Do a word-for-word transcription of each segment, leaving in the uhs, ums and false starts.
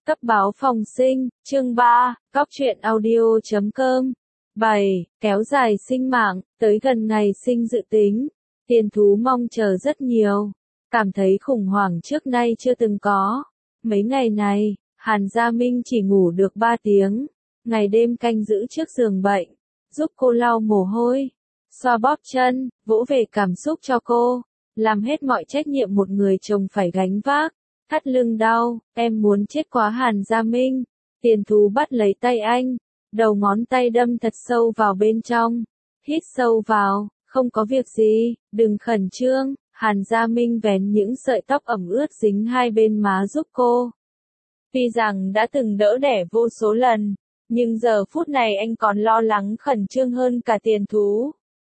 Cấp báo phòng sinh, chương ba, Cóc truyện audio chấm com. bảy. Kéo dài sinh mạng, tới gần ngày sinh dự tính. Tiền thú mong chờ rất nhiều. Cảm thấy khủng hoảng trước nay chưa từng có. Mấy ngày này, Hàn Gia Minh chỉ ngủ được ba tiếng. Ngày đêm canh giữ trước giường bệnh. Giúp cô lau mồ hôi. Xoa bóp chân, vỗ về cảm xúc cho cô. Làm hết mọi trách nhiệm một người chồng phải gánh vác. Thắt lưng đau, em muốn chết quá Hàn Gia Minh. Tiền thú bắt lấy tay anh, đầu ngón tay đâm thật sâu vào bên trong. Hít sâu vào, không có việc gì, đừng khẩn trương. Hàn Gia Minh vén những sợi tóc ẩm ướt dính hai bên má giúp cô. Tuy rằng đã từng đỡ đẻ vô số lần, nhưng giờ phút này anh còn lo lắng khẩn trương hơn cả tiền thú.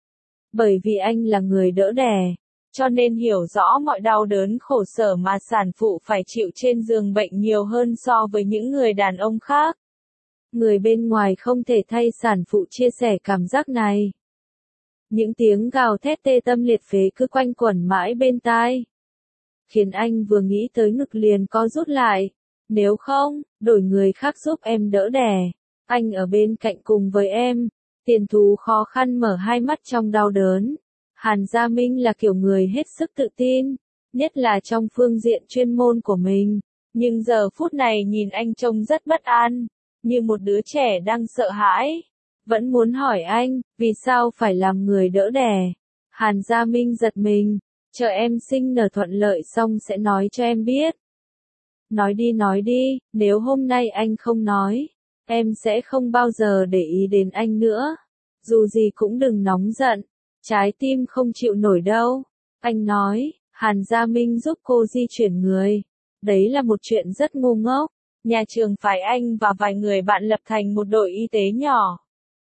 Bởi vì anh là người đỡ đẻ, cho nên hiểu rõ mọi đau đớn khổ sở mà sản phụ phải chịu trên giường bệnh nhiều hơn so với những người đàn ông khác. Người bên ngoài không thể thay sản phụ chia sẻ cảm giác này. Những tiếng gào thét tê tâm liệt phế cứ quanh quẩn mãi bên tai. Khiến anh vừa nghĩ tới ngực liền co rút lại. Nếu không, đổi người khác giúp em đỡ đẻ. Anh ở bên cạnh cùng với em. Tiền thú khó khăn mở hai mắt trong đau đớn. Hàn Gia Minh là kiểu người hết sức tự tin, nhất là trong phương diện chuyên môn của mình. Nhưng giờ phút này nhìn anh trông rất bất an, như một đứa trẻ đang sợ hãi. Vẫn muốn hỏi anh, vì sao phải làm người đỡ đẻ? Hàn Gia Minh giật mình, chờ em sinh nở thuận lợi xong sẽ nói cho em biết. Nói đi nói đi, nếu hôm nay anh không nói, em sẽ không bao giờ để ý đến anh nữa. Dù gì cũng đừng nóng giận. Trái tim không chịu nổi đâu. Anh nói, Hàn Gia Minh giúp cô di chuyển người. Đấy là một chuyện rất ngu ngốc. Nhà trường phải anh và vài người bạn lập thành một đội y tế nhỏ.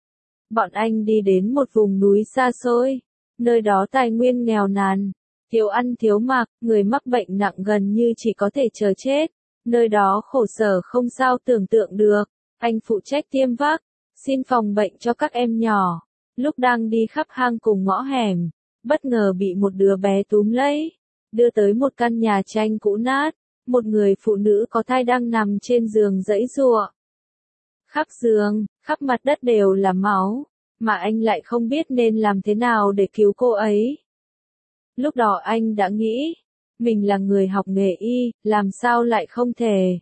Bọn anh đi đến một vùng núi xa xôi. Nơi đó tài nguyên nghèo nàn. Thiếu ăn thiếu mặc, người mắc bệnh nặng gần như chỉ có thể chờ chết. Nơi đó khổ sở không sao tưởng tượng được. Anh phụ trách tiêm vác, xin phòng bệnh cho các em nhỏ. Lúc đang đi khắp hang cùng ngõ hẻm, bất ngờ bị một đứa bé túm lấy, đưa tới một căn nhà tranh cũ nát, một người phụ nữ có thai đang nằm trên giường giãy giụa. Khắp giường, khắp mặt đất đều là máu, mà anh lại không biết nên làm thế nào để cứu cô ấy. Lúc đó anh đã nghĩ, mình là người học nghề y, làm sao lại không thể.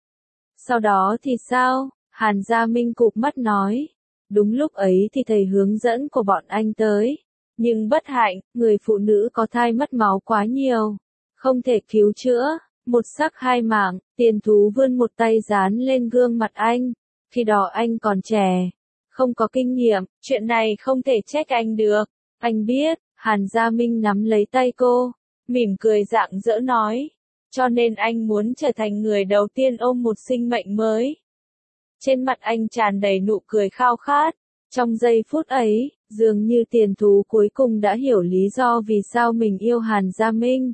Sau đó thì sao? Hàn Gia Minh cụp mắt nói. Đúng lúc ấy thì thầy hướng dẫn của bọn anh tới. Nhưng bất hạnh, người phụ nữ có thai mất máu quá nhiều. Không thể cứu chữa. Một sắc hai mạng, tiền thú vươn một tay dán lên gương mặt anh. Khi đó anh còn trẻ. Không có kinh nghiệm, chuyện này không thể trách anh được. Anh biết, Hàn Gia Minh nắm lấy tay cô. Mỉm cười rạng rỡ nói. Cho nên anh muốn trở thành người đầu tiên ôm một sinh mệnh mới. Trên mặt anh tràn đầy nụ cười khao khát. Trong giây phút ấy, dường như tiền thú cuối cùng đã hiểu lý do vì sao mình yêu Hàn Gia Minh.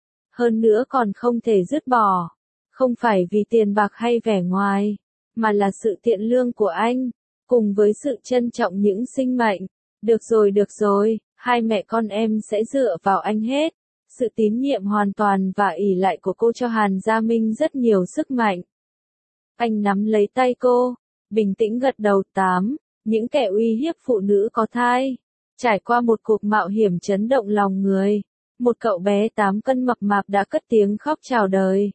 Hơn nữa còn không thể dứt bỏ. Không phải vì tiền bạc hay vẻ ngoài, mà là sự thiện lương của anh, cùng với sự trân trọng những sinh mệnh. Được rồi được rồi, hai mẹ con em sẽ dựa vào anh hết. Sự tín nhiệm hoàn toàn và ỷ lại của cô cho Hàn Gia Minh rất nhiều sức mạnh. Anh nắm lấy tay cô, bình tĩnh gật đầu. Tám. Những kẻ uy hiếp phụ nữ có thai. Trải qua một cuộc mạo hiểm chấn động lòng người. Một cậu bé tám cân mập mạp đã cất tiếng khóc chào đời.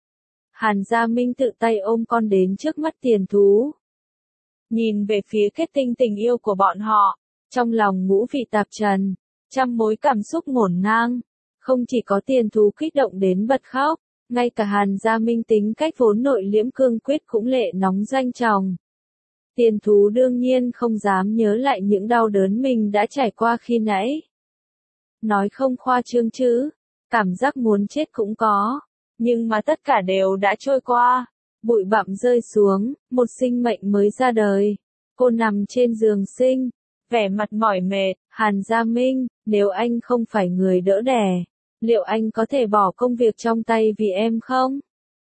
Hàn Gia Minh tự tay ôm con đến trước mắt tiền thú. Nhìn về phía kết tinh tình yêu của bọn họ. Trong lòng ngũ vị tạp trần. Trăm mối cảm xúc ngổn ngang. Không chỉ có tiền thú kích động đến bật khóc. Ngay cả Hàn Gia Minh tính cách vốn nội liễm cương quyết cũng lệ nóng doanh tròng. Tiền thú đương nhiên không dám nhớ lại những đau đớn mình đã trải qua khi nãy. Nói không khoa trương chứ, cảm giác muốn chết cũng có, nhưng mà tất cả đều đã trôi qua. Bụi bặm rơi xuống, một sinh mệnh mới ra đời. Cô nằm trên giường sinh, vẻ mặt mỏi mệt. Hàn Gia Minh, nếu anh không phải người đỡ đẻ, liệu anh có thể bỏ công việc trong tay vì em không?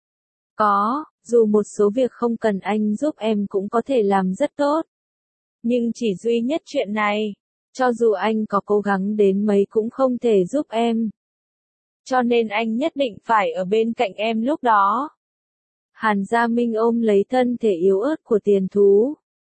Có, dù một số việc không cần anh giúp em cũng có thể làm rất tốt. Nhưng chỉ duy nhất chuyện này, cho dù anh có cố gắng đến mấy cũng không thể giúp em. Cho nên anh nhất định phải ở bên cạnh em lúc đó. Hàn Gia Minh ôm lấy thân thể yếu ớt của tiền thú.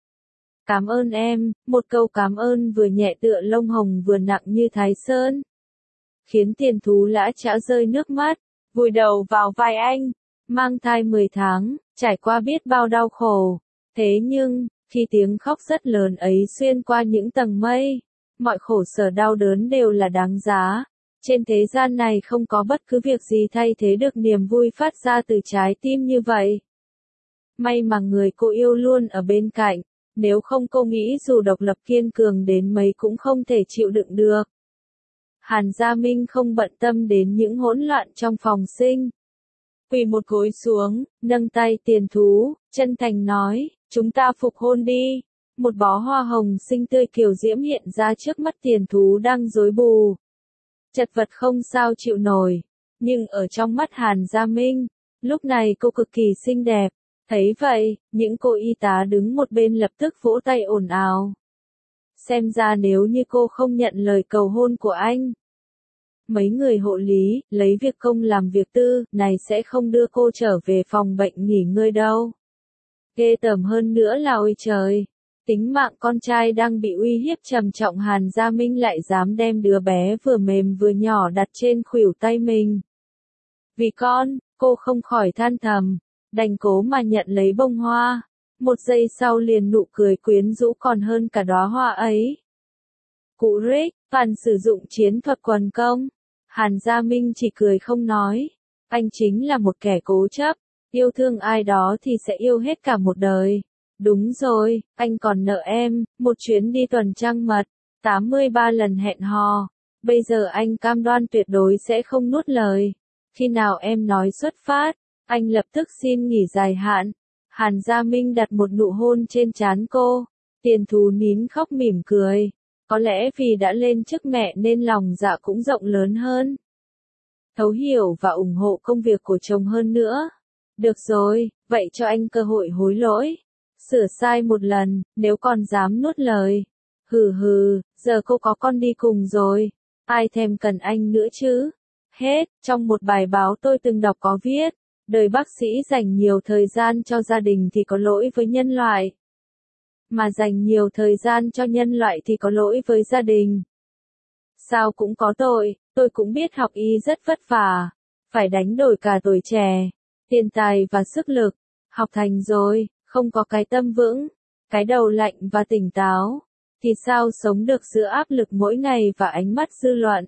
Cảm ơn em, một câu cảm ơn vừa nhẹ tựa lông hồng vừa nặng như Thái Sơn. Khiến tiền thú lã chã rơi nước mắt, vùi đầu vào vai anh. Mang thai mười tháng, trải qua biết bao đau khổ. Thế nhưng, khi tiếng khóc rất lớn ấy xuyên qua những tầng mây, mọi khổ sở đau đớn đều là đáng giá. Trên thế gian này không có bất cứ việc gì thay thế được niềm vui phát ra từ trái tim như vậy. May mà người cô yêu luôn ở bên cạnh, nếu không cô nghĩ dù độc lập kiên cường đến mấy cũng không thể chịu đựng được. Hàn Gia Minh không bận tâm đến những hỗn loạn trong phòng sinh. Quỳ một gối xuống, nâng tay tiền thú, chân thành nói, chúng ta phục hôn đi. Một bó hoa hồng xinh tươi kiều diễm hiện ra trước mắt tiền thú đang rối bù. Chật vật không sao chịu nổi, nhưng ở trong mắt Hàn Gia Minh, lúc này cô cực kỳ xinh đẹp. Thấy vậy, những cô y tá đứng một bên lập tức vỗ tay ồn ào. Xem ra nếu như cô không nhận lời cầu hôn của anh, mấy người hộ lý, lấy việc công làm việc tư, này sẽ không đưa cô trở về phòng bệnh nghỉ ngơi đâu. Ghê tởm hơn nữa là ôi trời, tính mạng con trai đang bị uy hiếp trầm trọng, Hàn Gia Minh lại dám đem đứa bé vừa mềm vừa nhỏ đặt trên khuỷu tay mình. Vì con, cô không khỏi than thầm, đành cố mà nhận lấy bông hoa. Một giây sau liền nụ cười quyến rũ còn hơn cả đóa hoa ấy. Cụ Rick, toàn sử dụng chiến thuật quần công. Hàn Gia Minh chỉ cười không nói. Anh chính là một kẻ cố chấp, yêu thương ai đó thì sẽ yêu hết cả một đời. Đúng rồi, anh còn nợ em, một chuyến đi tuần trăng mật, tám mươi ba lần hẹn hò. Bây giờ anh cam đoan tuyệt đối sẽ không nuốt lời. Khi nào em nói xuất phát, anh lập tức xin nghỉ dài hạn. Hàn Gia Minh đặt một nụ hôn trên trán cô. Tiền thú nín khóc mỉm cười. Có lẽ vì đã lên chức mẹ nên lòng dạ cũng rộng lớn hơn. Thấu hiểu và ủng hộ công việc của chồng hơn nữa. Được rồi, vậy cho anh cơ hội hối lỗi. Sửa sai một lần, nếu còn dám nuốt lời. Hừ hừ, giờ cô có con đi cùng rồi. Ai thèm cần anh nữa chứ? Hết, trong một bài báo tôi từng đọc có viết. Đời bác sĩ dành nhiều thời gian cho gia đình thì có lỗi với nhân loại. Mà dành nhiều thời gian cho nhân loại thì có lỗi với gia đình. Sao cũng có tội, tôi cũng biết học y rất vất vả. Phải đánh đổi cả tuổi trẻ, tiền tài và sức lực. Học thành rồi, không có cái tâm vững, cái đầu lạnh và tỉnh táo. Thì sao sống được giữa áp lực mỗi ngày và ánh mắt dư luận.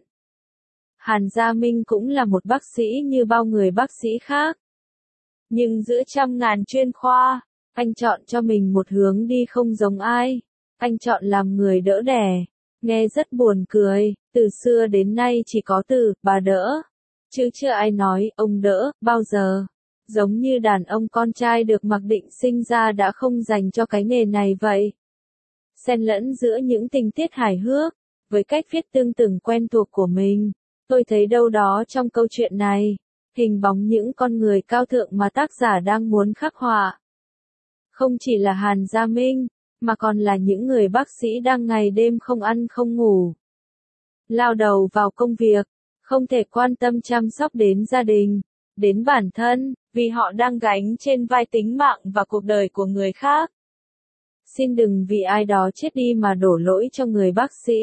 Hàn Gia Minh cũng là một bác sĩ như bao người bác sĩ khác. Nhưng giữa trăm ngàn chuyên khoa, anh chọn cho mình một hướng đi không giống ai. Anh chọn làm người đỡ đẻ. Nghe rất buồn cười, từ xưa đến nay chỉ có từ, bà đỡ. Chứ chưa ai nói, ông đỡ, bao giờ. Giống như đàn ông con trai được mặc định sinh ra đã không dành cho cái nghề này vậy. Xen lẫn giữa những tình tiết hài hước, với cách viết tương từng quen thuộc của mình, tôi thấy đâu đó trong câu chuyện này, hình bóng những con người cao thượng mà tác giả đang muốn khắc họa. Không chỉ là Hàn Gia Minh, mà còn là những người bác sĩ đang ngày đêm không ăn không ngủ. Lao đầu vào công việc, không thể quan tâm chăm sóc đến gia đình, đến bản thân, vì họ đang gánh trên vai tính mạng và cuộc đời của người khác. Xin đừng vì ai đó chết đi mà đổ lỗi cho người bác sĩ.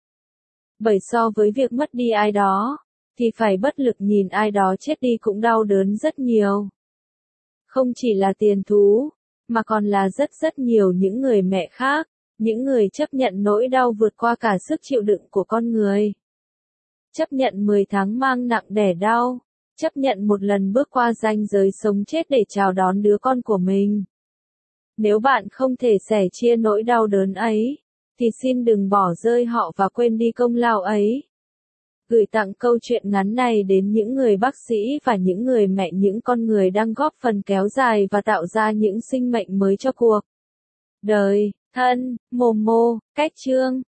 Bởi so với việc mất đi ai đó, thì phải bất lực nhìn ai đó chết đi cũng đau đớn rất nhiều. Không chỉ là tiền thú, mà còn là rất rất nhiều những người mẹ khác, những người chấp nhận nỗi đau vượt qua cả sức chịu đựng của con người. Chấp nhận mười tháng mang nặng đẻ đau, chấp nhận một lần bước qua ranh giới sống chết để chào đón đứa con của mình. Nếu bạn không thể sẻ chia nỗi đau đớn ấy, thì xin đừng bỏ rơi họ và quên đi công lao ấy. Gửi tặng câu chuyện ngắn này đến những người bác sĩ và những người mẹ, những con người đang góp phần kéo dài và tạo ra những sinh mệnh mới cho cuộc đời. Thân, Momo, Cách Chương.